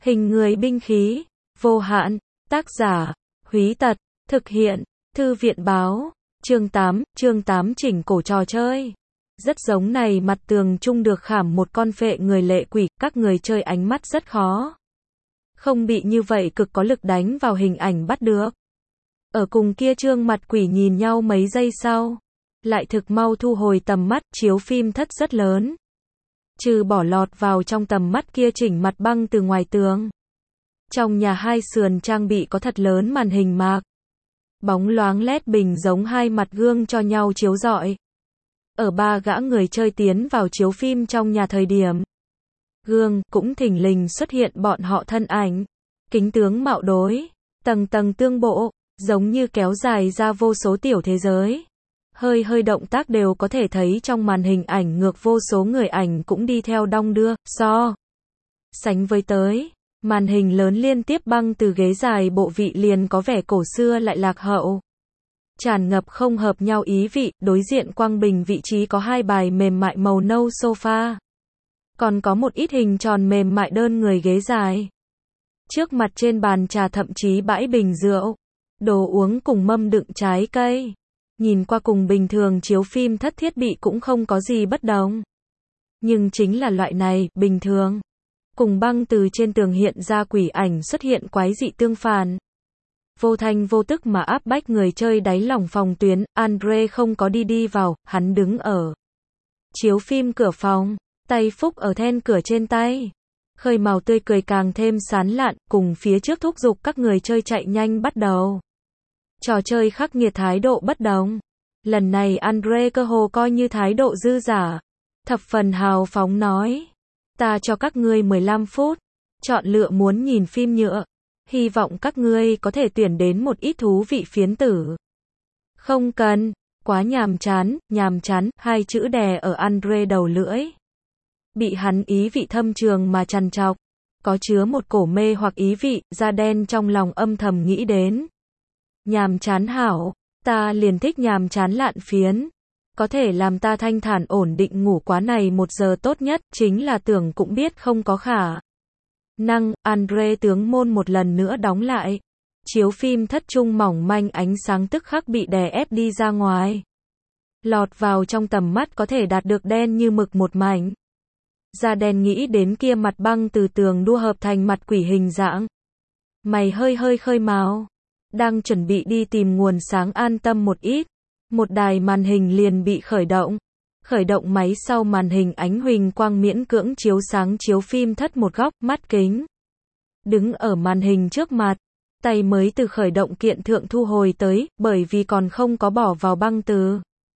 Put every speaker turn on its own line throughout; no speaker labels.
Hình người binh khí, vô hạn, tác giả, Húy Tật, thực hiện, Thư viện báo, chương 8 chỉnh cổ trò chơi. Rất giống này, mặt tường chung được khảm một con phệ người lệ quỷ, các người chơi ánh mắt rất khó. Không bị như vậy cực có lực đánh vào hình ảnh bắt được. Ở cùng kia trương mặt quỷ nhìn nhau mấy giây sau, lại thực mau thu hồi tầm mắt, chiếu phim thất rất lớn. Trừ bỏ lọt vào trong tầm mắt kia chỉnh mặt băng từ ngoài tường. Trong nhà hai sườn trang bị có thật lớn màn hình mạc. Bóng loáng led bình giống hai mặt gương cho nhau chiếu rọi. Ở ba gã người chơi tiến vào chiếu phim trong nhà thời điểm, gương cũng thình lình xuất hiện bọn họ thân ảnh. Kính tướng mạo đối, tầng tầng tương bộ, giống như kéo dài ra vô số tiểu thế giới. Hơi động tác đều có thể thấy trong màn hình ảnh ngược, vô số người ảnh cũng đi theo đong đưa, so sánh với tới. Màn hình lớn liên tiếp băng từ ghế dài bộ vị liền có vẻ cổ xưa lại lạc hậu. Tràn ngập không hợp nhau ý vị, đối diện quang bình vị trí có hai bài mềm mại màu nâu sofa. Còn có một ít hình tròn mềm mại đơn người ghế dài. Trước mặt trên bàn trà thậm chí bãi bình rượu, đồ uống cùng mâm đựng trái cây. Nhìn qua cùng bình thường chiếu phim thất thiết bị cũng không có gì bất đồng. Nhưng chính là loại này, bình thường. Cùng băng từ trên tường hiện ra quỷ ảnh xuất hiện quái dị tương phản. Vô thanh vô tức mà áp bách người chơi đáy lòng phòng tuyến. Andre không có đi vào, hắn đứng ở chiếu phim cửa phòng, tay phúc ở then cửa trên tay. Khơi màu tươi cười càng thêm sán lạn, cùng phía trước thúc giục các người chơi chạy nhanh bắt đầu. Trò chơi khắc nghiệt, thái độ bất đồng. Lần này Andre cơ hồ coi như thái độ dư giả. Thập phần hào phóng nói. Ta cho các ngươi 15 phút. Chọn lựa muốn nhìn phim nhựa. Hy vọng các ngươi có thể tuyển đến một ít thú vị phiến tử. Không cần. Quá nhàm chán, hai chữ đè ở Andre đầu lưỡi. Bị hắn ý vị thâm trường mà trằn trọc. Có chứa một cổ mê hoặc ý vị, da đen trong lòng âm thầm nghĩ đến. Nhàm chán hảo, ta liền thích nhàm chán lạn phiến. Có thể làm ta thanh thản ổn định ngủ quá này 1 giờ tốt nhất, chính là tưởng cũng biết không có khả năng. Andre tướng môn một lần nữa đóng lại. Chiếu phim thất trung mỏng manh ánh sáng tức khắc bị đè ép đi ra ngoài. Lọt vào trong tầm mắt có thể đạt được đen như mực một mảnh. Da đen nghĩ đến kia mặt băng từ tường đua hợp thành mặt quỷ hình dạng. Mày hơi khơi mào. Đang chuẩn bị đi tìm nguồn sáng an tâm một ít. Một đài màn hình liền bị khởi động. Khởi động máy sau màn hình ánh huỳnh quang miễn cưỡng chiếu sáng chiếu phim thất một góc, mắt kính. Đứng ở màn hình trước mặt. Tay mới từ khởi động kiện thượng thu hồi tới, bởi vì còn không có bỏ vào băng từ.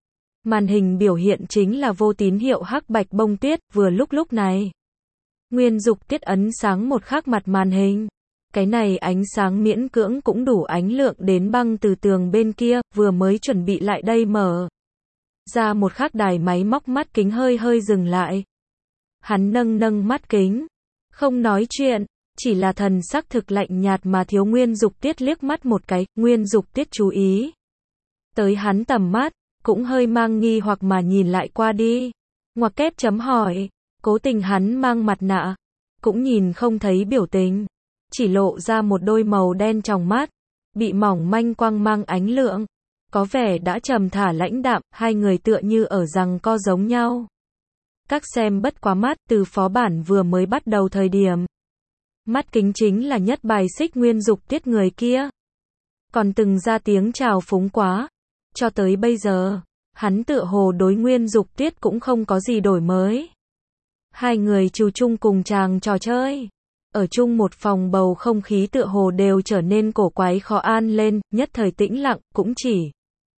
Màn hình biểu hiện chính là vô tín hiệu hắc bạch bông tuyết, vừa lúc này. Nguyên Dục Tiết ấn sáng một khắc mặt màn hình. Cái này ánh sáng miễn cưỡng cũng đủ ánh lượng đến băng từ tường bên kia, vừa mới chuẩn bị lại đây mở ra một khắc đài máy móc mắt kính hơi dừng lại. Hắn nâng mắt kính, không nói chuyện, chỉ là thần sắc thực lạnh nhạt mà thiếu Nguyên Dục Tiết liếc mắt một cái. Nguyên Dục Tiết chú ý tới hắn tầm mắt, cũng hơi mang nghi hoặc mà nhìn lại qua đi. Ngoặc kép chấm hỏi, cố tình hắn mang mặt nạ, cũng nhìn không thấy biểu tình. Chỉ lộ ra một đôi màu đen trong mắt, bị mỏng manh quang mang ánh lượng. Có vẻ đã trầm thả lãnh đạm, hai người tựa như ở giằng co giống nhau. Các xem bất quá mắt, từ phó bản vừa mới bắt đầu thời điểm. Mắt kính chính là nhất bài xích Nguyên Dục Tiết người kia. Còn từng ra tiếng chào phúng quá. Cho tới bây giờ, hắn tựa hồ đối Nguyên Dục Tiết cũng không có gì đổi mới. Hai người trù chung cùng chàng trò chơi. Ở chung một phòng bầu không khí tựa hồ đều trở nên cổ quái khó an lên, nhất thời tĩnh lặng, cũng chỉ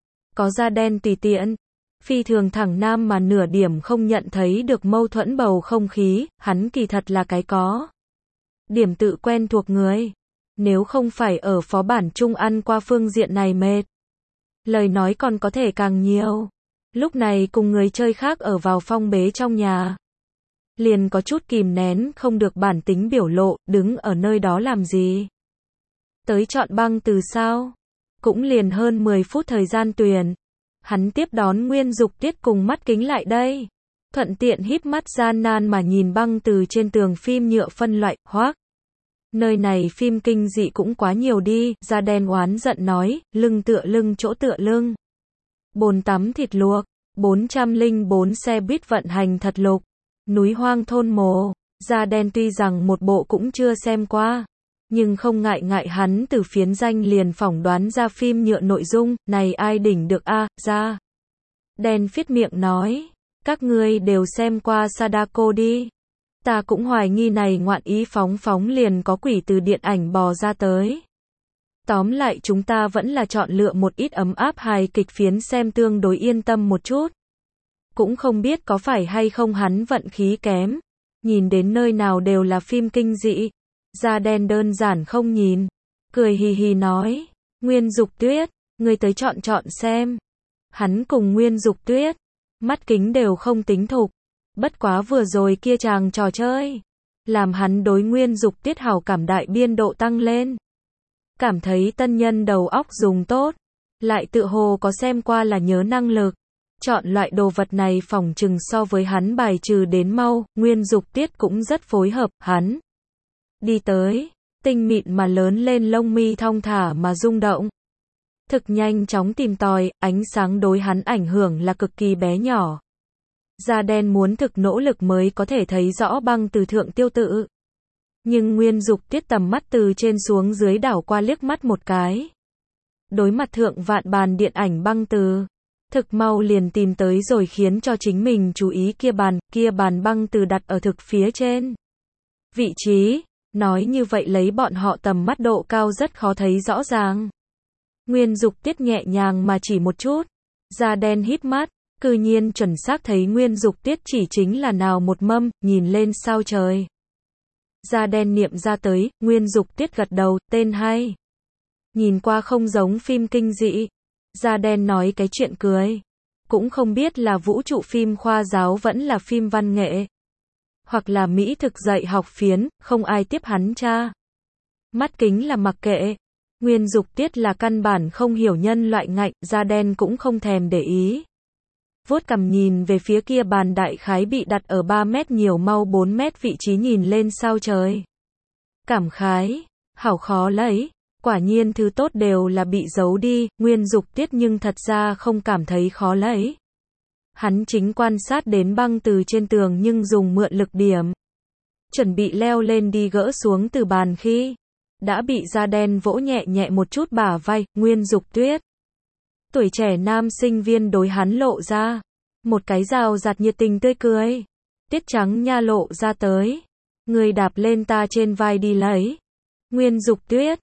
có da đen tùy tiện, phi thường thẳng nam mà nửa điểm không nhận thấy được mâu thuẫn bầu không khí. Hắn kỳ thật là cái có điểm tự quen thuộc người. Nếu không phải ở phó bản chung ăn qua phương diện này mệt, lời nói còn có thể càng nhiều. Lúc này cùng người chơi khác ở vào phong bế trong nhà, liền có chút kìm nén không được bản tính biểu lộ, đứng ở nơi đó làm gì? Tới chọn băng từ sao? Cũng liền hơn 10 phút thời gian tuyển. Hắn tiếp đón Nguyên Dục Tiết cùng mắt kính lại đây. Thuận tiện híp mắt gian nan mà nhìn băng từ trên tường phim nhựa phân loại, hoác. Nơi này phim kinh dị cũng quá nhiều đi, da đen oán giận nói, lưng tựa lưng chỗ tựa lưng. Bồn tắm thịt luộc, 404 xe buýt vận hành thật lục, núi hoang thôn mồ, da đen tuy rằng một bộ cũng chưa xem qua, nhưng không ngại ngại hắn từ phiến danh liền phỏng đoán ra phim nhựa nội dung, này ai đỉnh được a, da đen phiết miệng nói, các ngươi đều xem qua Sadako đi. Ta cũng hoài nghi này ngoạn ý phóng phóng liền có quỷ từ điện ảnh bò ra tới. Tóm lại chúng ta vẫn là chọn lựa một ít ấm áp hài kịch phiến xem tương đối yên tâm một chút. Cũng không biết có phải hay không hắn vận khí kém. Nhìn đến nơi nào đều là phim kinh dị. Da đen đơn giản không nhìn. Cười hì hì nói. Nguyên Dục Tuyết, ngươi tới chọn chọn xem. Hắn cùng Nguyên Dục Tuyết. Mắt kính đều không tính thục. Bất quá vừa rồi kia chàng trò chơi. Làm hắn đối Nguyên Dục Tuyết hảo cảm đại biên độ tăng lên. Cảm thấy tân nhân đầu óc dùng tốt. Lại tự hồ có xem qua là nhớ năng lực. Chọn loại đồ vật này phỏng chừng so với hắn bài trừ đến mau, Nguyên Dục Tiết cũng rất phối hợp, hắn đi tới, tinh mịn mà lớn lên lông mi thong thả mà rung động. Thực nhanh chóng tìm tòi, ánh sáng đối hắn ảnh hưởng là cực kỳ bé nhỏ. Da đen muốn thực nỗ lực mới có thể thấy rõ băng từ thượng tiêu tự. Nhưng Nguyên Dục Tiết tầm mắt từ trên xuống dưới đảo qua liếc mắt một cái. Đối mặt thượng vạn bàn điện ảnh băng từ. Thực mau liền tìm tới rồi khiến cho chính mình chú ý kia bàn băng từ đặt ở thực phía trên. Vị trí, nói như vậy lấy bọn họ tầm mắt độ cao rất khó thấy rõ ràng. Nguyên Dục Tiết nhẹ nhàng mà chỉ một chút, da đen híp mắt, cư nhiên chuẩn xác thấy Nguyên Dục Tiết chỉ chính là nào một mâm, nhìn lên sao trời. Da đen niệm ra tới, Nguyên Dục Tiết gật đầu, tên hay. Nhìn qua không giống phim kinh dị. Da đen nói cái chuyện cười. Cũng không biết là vũ trụ phim khoa giáo vẫn là phim văn nghệ. Hoặc là mỹ thực dạy học phiến, không ai tiếp hắn cha. Mắt kính là mặc kệ. Nguyên Dục Tiết là căn bản không hiểu nhân loại ngạnh, da đen cũng không thèm để ý. Vuốt cằm nhìn về phía kia bàn đại khái bị đặt ở 3 mét nhiều mau 4 mét vị trí nhìn lên sao trời. Cảm khái, hảo khó lấy. Quả nhiên thứ tốt đều là bị giấu đi, Nguyên Dục Tiết nhưng thật ra không cảm thấy khó lấy. Hắn chính quan sát đến băng từ trên tường nhưng dùng mượn lực điểm. Chuẩn bị leo lên đi gỡ xuống từ bàn khi đã bị da đen vỗ nhẹ nhẹ một chút bả vai, Nguyên Dục Tuyết. Tuổi trẻ nam sinh viên đối hắn lộ ra một cái rào rạt nhiệt tình tươi cười. Tiết trắng nha lộ ra tới. Người đạp lên ta trên vai đi lấy. Nguyên Dục Tuyết.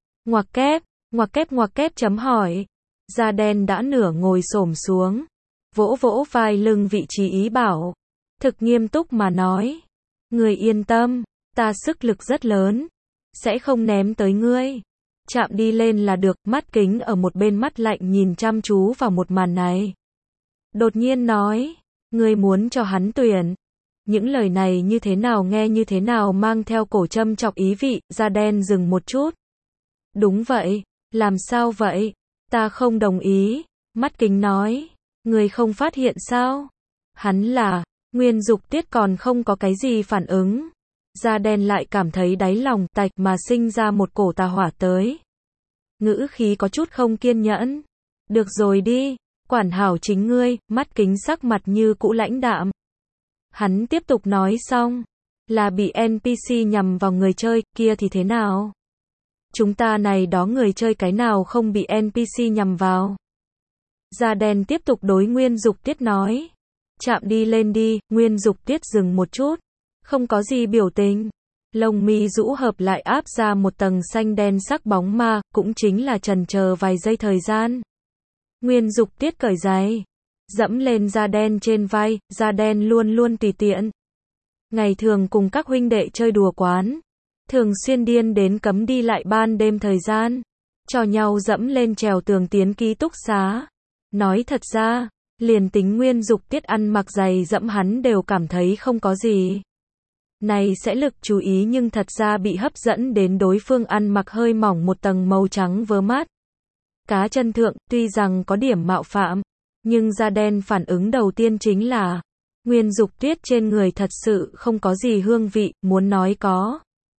Ngoặc kép chấm hỏi. Da đen đã nửa ngồi xổm xuống. Vỗ vỗ vai lưng vị trí ý bảo. Thực nghiêm túc mà nói. Người yên tâm, ta sức lực rất lớn. Sẽ không ném tới ngươi. Chạm đi lên là được, mắt kính ở một bên mắt lạnh nhìn chăm chú vào một màn này. Đột nhiên nói. Ngươi muốn cho hắn tuyển. Những lời này như thế nào nghe như thế nào mang theo cổ châm chọc ý vị, da đen dừng một chút. Đúng vậy, làm sao vậy? Ta không đồng ý. Mắt kính nói. Người không phát hiện sao? Hắn là, Nguyên Dục Tiết còn không có cái gì phản ứng. Da đen lại cảm thấy đáy lòng tạch mà sinh ra một cổ tà hỏa tới. Ngữ khí có chút không kiên nhẫn. Được rồi đi, quản hảo chính ngươi, mắt kính sắc mặt như cũ lãnh đạm. Hắn tiếp tục nói xong. Là bị NPC nhằm vào người chơi, kia thì thế nào? Chúng ta này đó người chơi cái nào không bị NPC nhằm vào. Da đen tiếp tục đối Nguyên Dục Tiết nói. Chạm đi lên đi, Nguyên Dục Tiết dừng một chút. Không có gì biểu tình. Lông mi rũ hợp lại áp ra một tầng xanh đen sắc bóng ma, cũng chính là chần chờ vài giây thời gian. Nguyên Dục Tiết cởi giày. Dẫm lên da đen trên vai, da đen luôn luôn tùy tiện. Ngày thường cùng các huynh đệ chơi đùa quán. Thường xuyên điên đến cấm đi lại ban đêm thời gian. Cho nhau dẫm lên trèo tường tiến ký túc xá. Nói thật ra, liền tính Nguyên Dục Tiết ăn mặc giày dẫm hắn đều cảm thấy không có gì. Này sẽ lực chú ý nhưng thật ra bị hấp dẫn đến đối phương ăn mặc hơi mỏng một tầng màu trắng vớ mát. Cá chân thượng, tuy rằng có điểm mạo phạm, nhưng da đen phản ứng đầu tiên chính là Nguyên Dục Tiết trên người thật sự không có gì hương vị, muốn nói có.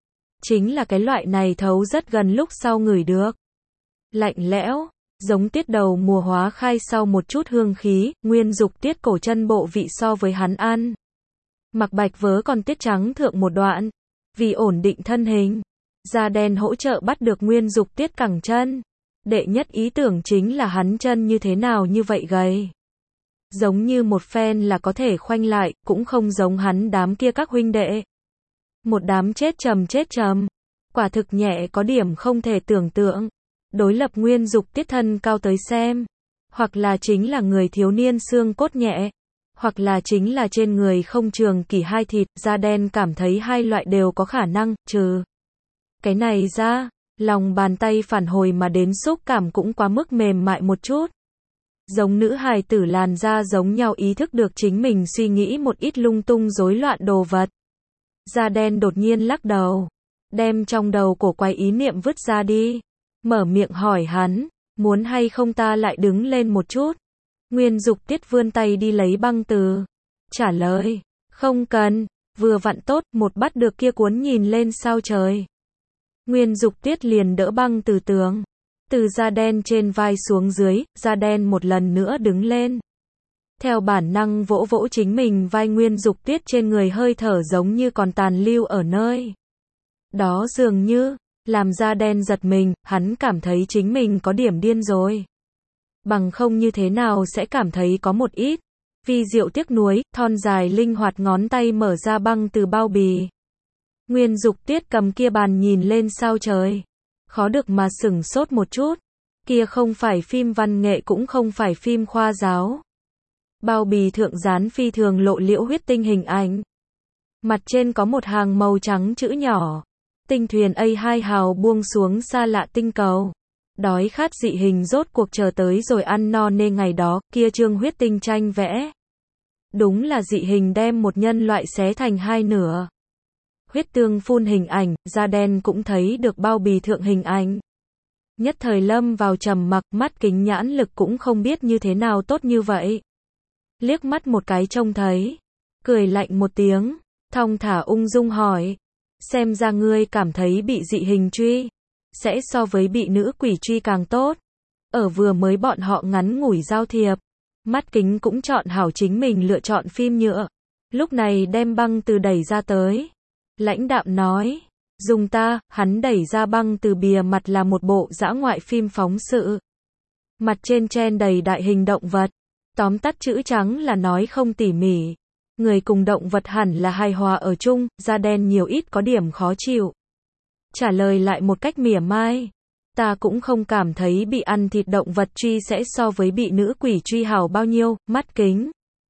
Chính là cái loại này thấu rất gần lúc sau ngửi được. Lạnh lẽo, giống tiết đầu mùa hóa khai sau một chút hương khí, Nguyên Dục Tiết cổ chân bộ vị so với hắn ăn. Mặc bạch vớ còn tiết trắng thượng một đoạn. Vì ổn định thân hình, da đen hỗ trợ bắt được Nguyên Dục Tiết cẳng chân. Đệ nhất ý tưởng chính là hắn chân như thế nào như vậy gầy. Giống như một phen là có thể khoanh lại, cũng không giống hắn đám kia các huynh đệ. Một đám chết trầm. Quả thực nhẹ có điểm không thể tưởng tượng. Đối lập Nguyên Dục Tiết thân cao tới xem. Hoặc là chính là người thiếu niên xương cốt nhẹ. Hoặc là chính là trên người không trường kỳ hai thịt, da đen cảm thấy hai loại đều có khả năng, trừ. Cái này ra, lòng bàn tay phản hồi mà đến xúc cảm cũng quá mức mềm mại một chút. Giống nữ hài tử làn da giống nhau ý thức được chính mình suy nghĩ một ít lung tung rối loạn đồ vật. Da đen đột nhiên lắc đầu. Đem trong đầu cổ quái ý niệm vứt ra đi. Mở miệng hỏi hắn, muốn hay không ta lại đứng lên một chút. Nguyên Dục Tiết vươn tay đi lấy băng từ. Trả lời, không cần, vừa vặn tốt, một bắt được kia cuốn nhìn lên sao trời. Nguyên Dục Tiết liền đỡ băng từ tường. Từ da đen trên vai xuống dưới, da đen một lần nữa đứng lên. Theo bản năng vỗ vỗ chính mình vai Nguyên Dục Tiết trên người hơi thở giống như còn tàn lưu ở nơi. Đó dường như, làm da đen giật mình, hắn cảm thấy chính mình có điểm điên rồi. Bằng không như thế nào sẽ cảm thấy có một ít. Vi diệu tiếc nuối, thon dài linh hoạt ngón tay mở ra băng từ bao bì. Nguyên Dục Tiết cầm kia bàn nhìn lên sao trời. Khó được mà sửng sốt một chút. Kia không phải phim văn nghệ cũng không phải phim khoa giáo. Bao bì thượng dán phi thường lộ liễu huyết tinh hình ảnh. Mặt trên có một hàng màu trắng chữ nhỏ. Tinh thuyền A2 hào buông xuống xa lạ tinh cầu. Đói khát dị hình rốt cuộc chờ tới rồi ăn no nê ngày đó, kia trương huyết tinh tranh vẽ. Đúng là dị hình đem một nhân loại xé thành hai nửa. Huyết tương phun hình ảnh, da đen cũng thấy được bao bì thượng hình ảnh. Nhất thời lâm vào trầm mặc, mắt kính nhãn lực cũng không biết như thế nào tốt như vậy. Liếc mắt một cái trông thấy. Cười lạnh một tiếng, thong thả ung dung hỏi. Xem ra ngươi cảm thấy bị dị hình truy. Sẽ so với bị nữ quỷ truy càng tốt. Ở vừa mới bọn họ ngắn ngủi giao thiệp. Mắt kính cũng chọn hảo chính mình lựa chọn phim nhựa. Lúc này đem băng từ đẩy ra tới. Lãnh đạm nói. Dùng ta, hắn đẩy ra băng từ bìa mặt là một bộ dã ngoại phim phóng sự. Mặt trên chen đầy đại hình động vật. Tóm tắt chữ trắng là nói không tỉ mỉ. Người cùng động vật hẳn là hài hòa ở chung, da đen nhiều ít có điểm khó chịu. Trả lời lại một cách mỉa mai. Ta cũng không cảm thấy bị ăn thịt động vật truy sẽ so với bị nữ quỷ truy hảo bao nhiêu, mắt kính.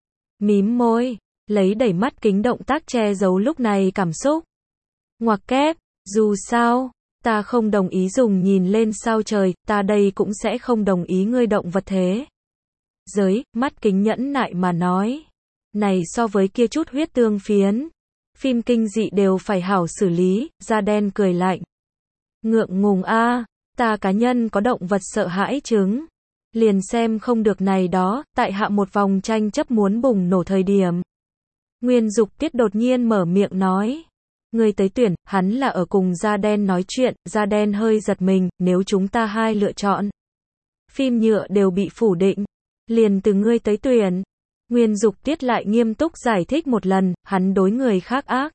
Mím môi, lấy đẩy mắt kính động tác che giấu lúc này cảm xúc. Ngoặc kép, dù sao, ta không đồng ý dùng nhìn lên sao trời, ta đây cũng sẽ không đồng ý ngươi động vật thế. Giới, mắt kính nhẫn nại mà nói. Này so với kia chút huyết tương phiến. Phim kinh dị đều phải hảo xử lý, da đen cười lạnh. Ngượng ngùng a, ta cá nhân có động vật sợ hãi chứng. Liền xem không được này đó, tại hạ một vòng tranh chấp muốn bùng nổ thời điểm. Nguyên Dục Tiết đột nhiên mở miệng nói. Người tới tuyển, hắn là ở cùng da đen nói chuyện, da đen hơi giật mình, nếu chúng ta hai lựa chọn. Phim nhựa đều bị phủ định. Liền từ ngươi tới tuyển. Nguyên Dục Tiết lại nghiêm túc giải thích một lần, hắn đối người khác ác.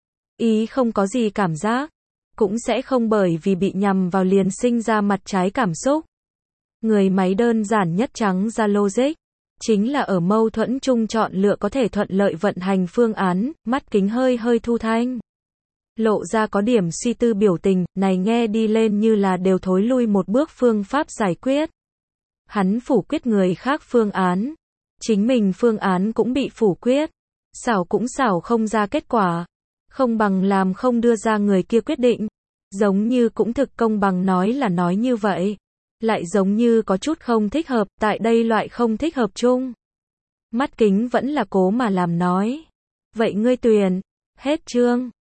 Ý không có gì cảm giác. Cũng sẽ không bởi vì bị nhằm vào liền sinh ra mặt trái cảm xúc. Người máy đơn giản nhất trắng ra logic. Chính là ở mâu thuẫn chung chọn lựa có thể thuận lợi vận hành phương án, mắt kính hơi thu thanh. Lộ ra có điểm suy tư biểu tình, này nghe đi lên như là đều thối lui một bước phương pháp giải quyết. Hắn phủ quyết người khác phương án. Chính mình phương án cũng bị phủ quyết. Xảo cũng xảo không ra kết quả. Không bằng làm không đưa ra người kia quyết định. Giống như cũng thực công bằng nói là nói như vậy. Lại giống như có chút không thích hợp, tại đây loại không thích hợp chung. Mắt kính vẫn là cố mà làm nói. Vậy ngươi tuyển. Hết chương.